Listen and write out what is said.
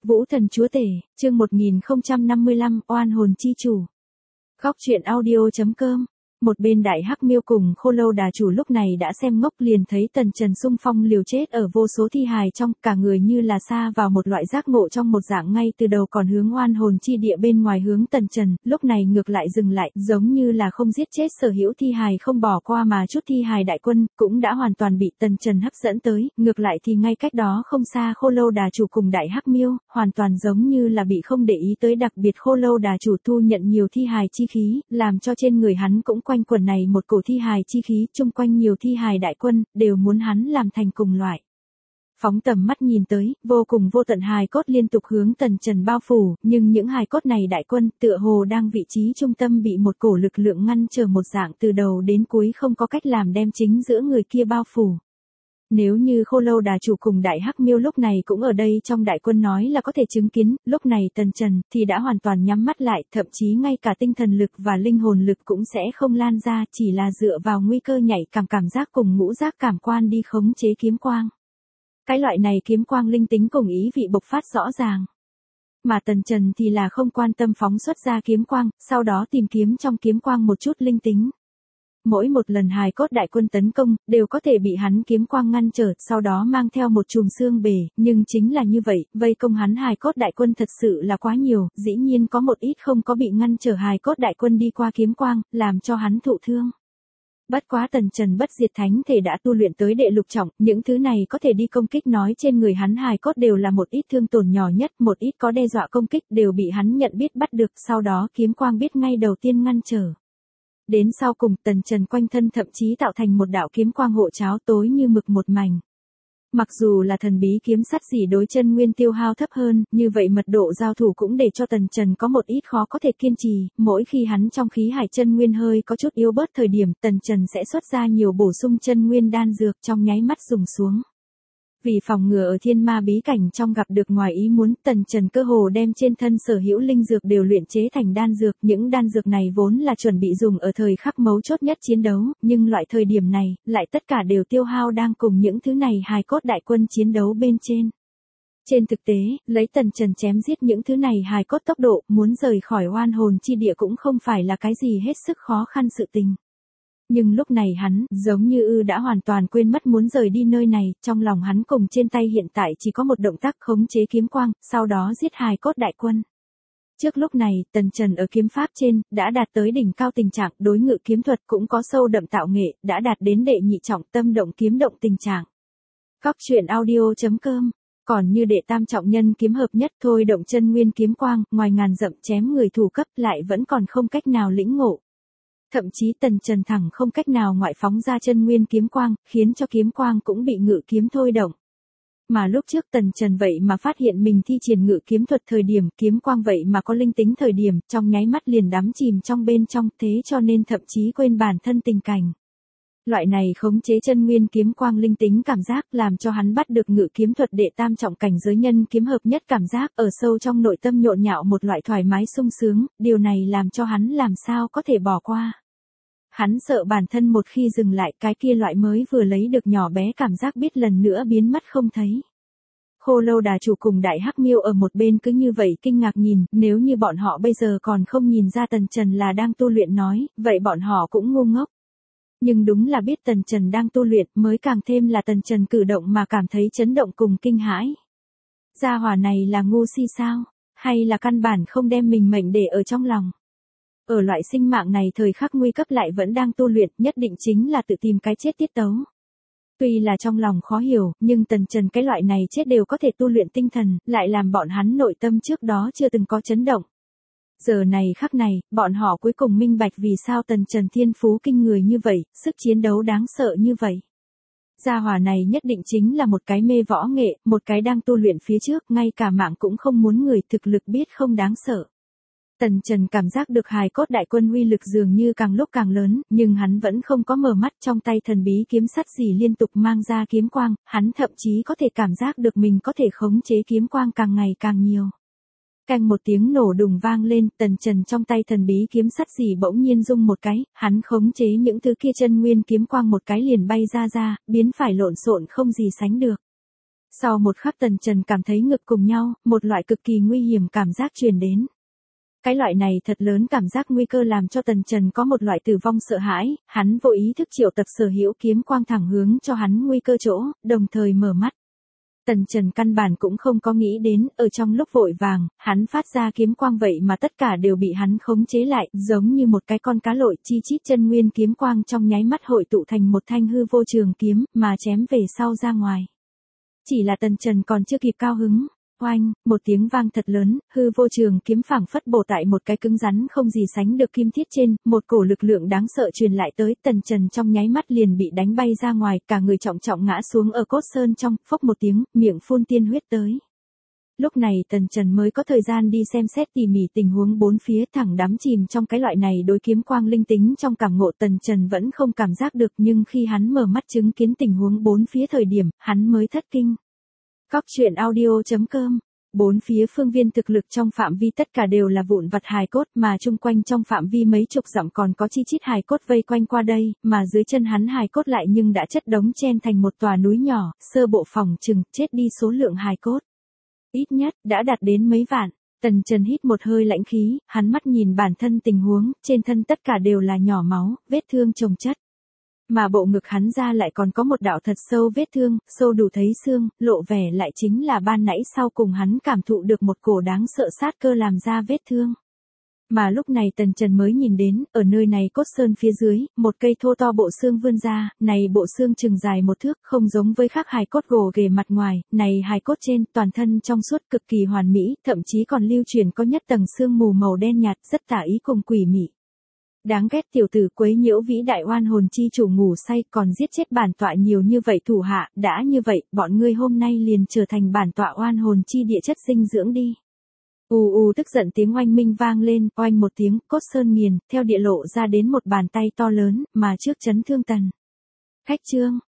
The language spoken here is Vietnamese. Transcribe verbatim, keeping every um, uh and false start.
Vũ Thần Chúa Tể, chương một nghìn không trăm năm mươi lăm, oan hồn chi chủ. Góc truyện audio.com. Một bên Đại Hắc Miêu cùng Khô Lâu Đà Chủ lúc này đã xem ngốc, liền thấy Tần Trần xung phong liều chết ở vô số thi hài trong, cả người như là sa vào một loại giác ngộ trong một dạng, ngay từ đầu còn hướng oan hồn chi địa bên ngoài hướng Tần Trần, lúc này ngược lại dừng lại, giống như là không giết chết sở hữu thi hài không bỏ qua mà chút thi hài đại quân, cũng đã hoàn toàn bị Tần Trần hấp dẫn tới, ngược lại thì ngay cách đó không xa Khô Lâu Đà Chủ cùng Đại Hắc Miêu, hoàn toàn giống như là bị không để ý tới, đặc biệt Khô Lâu Đà Chủ thu nhận nhiều thi hài chi khí, làm cho trên người hắn cũng quanh quẩn này một cổ thi hài chi khí, chung quanh nhiều thi hài đại quân, đều muốn hắn làm thành cùng loại. Phóng tầm mắt nhìn tới, vô cùng vô tận hài cốt liên tục hướng Tần Trần bao phủ, nhưng những hài cốt này đại quân, tựa hồ đang vị trí trung tâm bị một cổ lực lượng ngăn trở một dạng, từ đầu đến cuối không có cách làm đem chính giữa người kia bao phủ. Nếu như Khô Lâu Đà Chủ cùng Đại Hắc Miêu lúc này cũng ở đây trong đại quân nói là có thể chứng kiến, lúc này Tần Trần thì đã hoàn toàn nhắm mắt lại, thậm chí ngay cả tinh thần lực và linh hồn lực cũng sẽ không lan ra, chỉ là dựa vào nguy cơ nhạy cảm cảm giác cùng ngũ giác cảm quan đi khống chế kiếm quang. Cái loại này kiếm quang linh tính cùng ý vị bộc phát rõ ràng. Mà Tần Trần thì là không quan tâm phóng xuất ra kiếm quang, sau đó tìm kiếm trong kiếm quang một chút linh tính. Mỗi một lần hài cốt đại quân tấn công, đều có thể bị hắn kiếm quang ngăn trở, sau đó mang theo một chùm xương bể, nhưng chính là như vậy, vây công hắn hài cốt đại quân thật sự là quá nhiều, dĩ nhiên có một ít không có bị ngăn trở hài cốt đại quân đi qua kiếm quang, làm cho hắn thụ thương. Bất quá Tần Trần bất diệt thánh thể đã tu luyện tới đệ lục trọng, những thứ này có thể đi công kích nói trên người hắn hài cốt đều là một ít thương tổn nhỏ nhất, một ít có đe dọa công kích đều bị hắn nhận biết bắt được, sau đó kiếm quang biết ngay đầu tiên ngăn trở. Đến sau cùng Tần Trần quanh thân thậm chí tạo thành một đạo kiếm quang hộ cháo tối như mực một mảnh. Mặc dù là thần bí kiếm sắt dỉ đối chân nguyên tiêu hao thấp hơn, như vậy mật độ giao thủ cũng để cho Tần Trần có một ít khó có thể kiên trì, mỗi khi hắn trong khí hải chân nguyên hơi có chút yếu bớt thời điểm, Tần Trần sẽ xuất ra nhiều bổ sung chân nguyên đan dược trong nháy mắt dùng xuống. Vì phòng ngừa ở thiên ma bí cảnh trong gặp được ngoài ý muốn, Tần Trần cơ hồ đem trên thân sở hữu linh dược đều luyện chế thành đan dược, những đan dược này vốn là chuẩn bị dùng ở thời khắc mấu chốt nhất chiến đấu, nhưng loại thời điểm này, lại tất cả đều tiêu hao đang cùng những thứ này hài cốt đại quân chiến đấu bên trên. Trên thực tế, lấy Tần Trần chém giết những thứ này hài cốt tốc độ, muốn rời khỏi oan hồn chi địa cũng không phải là cái gì hết sức khó khăn sự tình. Nhưng lúc này hắn, giống như ư đã hoàn toàn quên mất muốn rời đi nơi này, trong lòng hắn cùng trên tay hiện tại chỉ có một động tác khống chế kiếm quang, sau đó giết hài cốt đại quân. Trước lúc này, Tần Trần ở kiếm pháp trên, đã đạt tới đỉnh cao tình trạng, đối ngự kiếm thuật cũng có sâu đậm tạo nghệ, đã đạt đến đệ nhị trọng tâm động kiếm động tình trạng. Góc truyện audio.com. Còn như đệ tam trọng nhân kiếm hợp nhất thôi động chân nguyên kiếm quang, ngoài ngàn dặm chém người thủ cấp lại vẫn còn không cách nào lĩnh ngộ. Thậm chí Tần Trần thẳng không cách nào ngoại phóng ra chân nguyên kiếm quang, khiến cho kiếm quang cũng bị ngự kiếm thôi động. Mà lúc trước Tần Trần vậy mà phát hiện mình thi triển ngự kiếm thuật thời điểm, kiếm quang vậy mà có linh tính thời điểm, trong nháy mắt liền đắm chìm trong bên trong, thế cho nên thậm chí quên bản thân tình cảnh. Loại này khống chế chân nguyên kiếm quang linh tính cảm giác làm cho hắn bắt được ngự kiếm thuật đệ tam trọng cảnh giới nhân kiếm hợp nhất cảm giác ở sâu trong nội tâm nhộn nhạo một loại thoải mái sung sướng, điều này làm cho hắn làm sao có thể bỏ qua. Hắn sợ bản thân một khi dừng lại cái kia loại mới vừa lấy được nhỏ bé cảm giác biết lần nữa biến mất không thấy. Khô Lâu Đà Chủ cùng Đại Hắc Miêu ở một bên cứ như vậy kinh ngạc nhìn, nếu như bọn họ bây giờ còn không nhìn ra Tần Trần là đang tu luyện nói, vậy bọn họ cũng ngu ngốc. Nhưng đúng là biết Tần Trần đang tu luyện mới càng thêm là Tần Trần cử động mà cảm thấy chấn động cùng kinh hãi. Gia hỏa này là ngu si sao? Hay là căn bản không đem mình mệnh để ở trong lòng? Ở loại sinh mạng này thời khắc nguy cấp lại vẫn đang tu luyện, nhất định chính là tự tìm cái chết tiết tấu. Tuy là trong lòng khó hiểu, nhưng Tần Trần cái loại này chết đều có thể tu luyện tinh thần, lại làm bọn hắn nội tâm trước đó chưa từng có chấn động. Giờ này khắc này, bọn họ cuối cùng minh bạch vì sao Tần Trần thiên phú kinh người như vậy, sức chiến đấu đáng sợ như vậy. Gia hỏa này nhất định chính là một cái mê võ nghệ, một cái đang tu luyện phía trước, ngay cả mạng cũng không muốn người, thực lực biết không đáng sợ. Tần Trần cảm giác được hài cốt đại quân uy lực dường như càng lúc càng lớn, nhưng hắn vẫn không có mở mắt, trong tay thần bí kiếm sắt dỉ liên tục mang ra kiếm quang, hắn thậm chí có thể cảm giác được mình có thể khống chế kiếm quang càng ngày càng nhiều. Canh một tiếng nổ đùng vang lên, Tần Trần trong tay thần bí kiếm sắt dỉ bỗng nhiên rung một cái, hắn khống chế những thứ kia chân nguyên kiếm quang một cái liền bay ra ra, biến phải lộn xộn không gì sánh được. Sau một khắc Tần Trần cảm thấy ngực cùng nhau, một loại cực kỳ nguy hiểm cảm giác truyền đến. Cái loại này thật lớn cảm giác nguy cơ làm cho Tần Trần có một loại tử vong sợ hãi, hắn vô ý thức triệu tập sở hữu kiếm quang thẳng hướng cho hắn nguy cơ chỗ, đồng thời mở mắt. Tần Trần căn bản cũng không có nghĩ đến, ở trong lúc vội vàng, hắn phát ra kiếm quang vậy mà tất cả đều bị hắn khống chế lại, giống như một cái con cá lội chi chít chân nguyên kiếm quang trong nháy mắt hội tụ thành một thanh hư vô trường kiếm, mà chém về sau ra ngoài. Chỉ là Tần Trần còn chưa kịp cao hứng. Oanh, một tiếng vang thật lớn, hư vô trường kiếm phảng phất bổ tại một cái cứng rắn không gì sánh được kim thiết trên, một cổ lực lượng đáng sợ truyền lại tới, Tần Trần trong nháy mắt liền bị đánh bay ra ngoài, cả người trọng trọng ngã xuống ở cốt sơn trong, phốc một tiếng, miệng phun tiên huyết tới. Lúc này Tần Trần mới có thời gian đi xem xét tỉ mỉ tình huống bốn phía, thẳng đắm chìm trong cái loại này đối kiếm quang linh tính trong cảm ngộ. Tần Trần vẫn không cảm giác được, nhưng khi hắn mở mắt chứng kiến tình huống bốn phía thời điểm, hắn mới thất kinh. Cóc truyện audio chấm com. Bốn phía phương viên thực lực trong phạm vi tất cả đều là vụn vặt hài cốt, mà chung quanh trong phạm vi mấy chục dặm còn có chi chít hài cốt vây quanh qua đây, mà dưới chân hắn hài cốt lại nhưng đã chất đống chen thành một tòa núi nhỏ, sơ bộ phòng chừng chết đi số lượng hài cốt. Ít nhất đã đạt đến mấy vạn. Tần Trần hít một hơi lãnh khí, hắn mắt nhìn bản thân tình huống, trên thân tất cả đều là nhỏ máu, vết thương chồng chất. Mà bộ ngực hắn ra lại còn có một đạo thật sâu vết thương, sâu đủ thấy xương, lộ vẻ lại chính là ban nãy sau cùng hắn cảm thụ được một cổ đáng sợ sát cơ làm ra vết thương. Mà lúc này Tần Trần mới nhìn đến, ở nơi này cốt sơn phía dưới, một cây thô to bộ xương vươn ra, này bộ xương chừng dài một thước, không giống với khác hài cốt gồ ghề mặt ngoài, này hài cốt trên, toàn thân trong suốt cực kỳ hoàn mỹ, thậm chí còn lưu truyền có nhất tầng xương mù màu đen nhạt, rất tả ý cùng quỷ mị. Đáng ghét tiểu tử quấy nhiễu vĩ đại oan hồn chi chủ ngủ say, còn giết chết bản tọa nhiều như vậy thủ hạ, đã như vậy, bọn ngươi hôm nay liền trở thành bản tọa oan hồn chi địa chất dinh dưỡng đi. Ù ù tức giận tiếng oanh minh vang lên, oanh một tiếng, cốt sơn nghiền, theo địa lộ ra đến một bàn tay to lớn, mà trước chấn thương Tần. Khách trương,